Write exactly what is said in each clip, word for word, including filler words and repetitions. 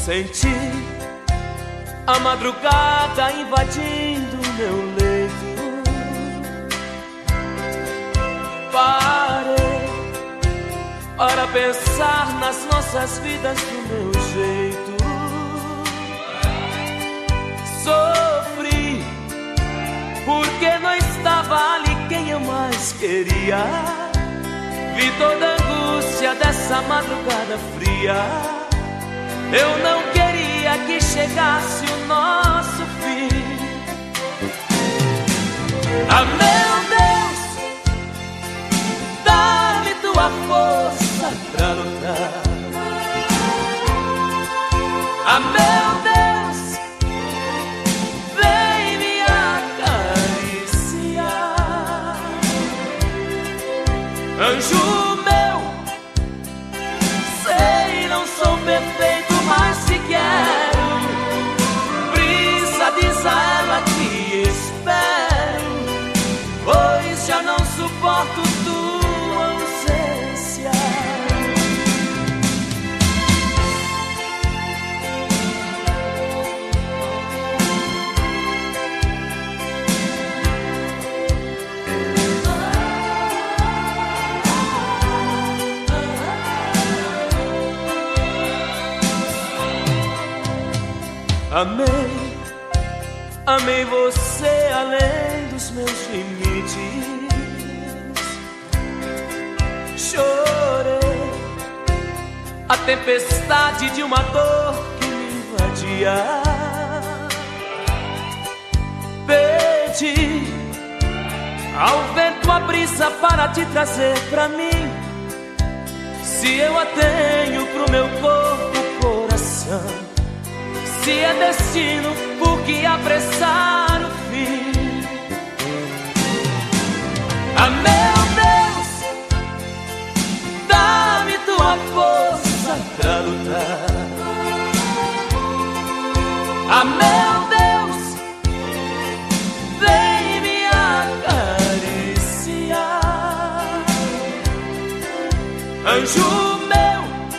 Senti a madrugada invadindo meu leito. Parei para pensar nas nossas vidas do meu jeito. Sofri porque não estava ali quem eu mais queria. Vi toda a angústia dessa madrugada fria. Eu não queria que chegasse o nosso fim. Ah, meu Deus, dá-me tua força pra lutar. Ah, meu Deus, vem me acariciar. Anjo meu, sei não sou perfeito, mas te quero. Brisa, diz a ela que espero, pois já não suporto tua ausência. Amei, amei você além dos meus limites. Chorei a tempestade de uma dor que me invadia. Pedi ao vento a brisa para te trazer pra mim. Se eu a tenho pro meu corpo, coração, se é destino, por que apressar o fim? Ah, meu Deus, dá-me tua força pra lutar. Ah, meu Deus, vem me acariciar. Anjo meu,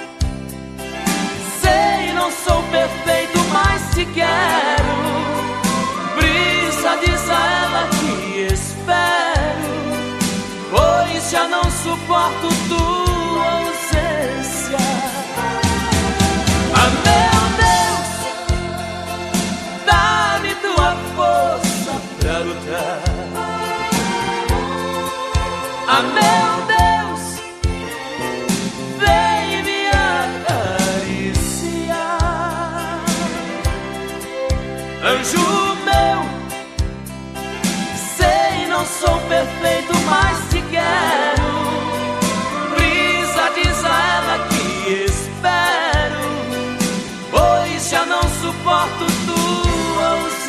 sei não sou perfeito, mas te quero. Brisa, diz a ela que espero, pois já não suporto tua ausência. Ah, meu Deus, dá-me tua força pra lutar. Ah, meu Deus, vem me acariciar. Anjo meu, sei não sou perfeito, mas te quero. Brisa, diz a ela que espero, pois já não suporto tua ausência.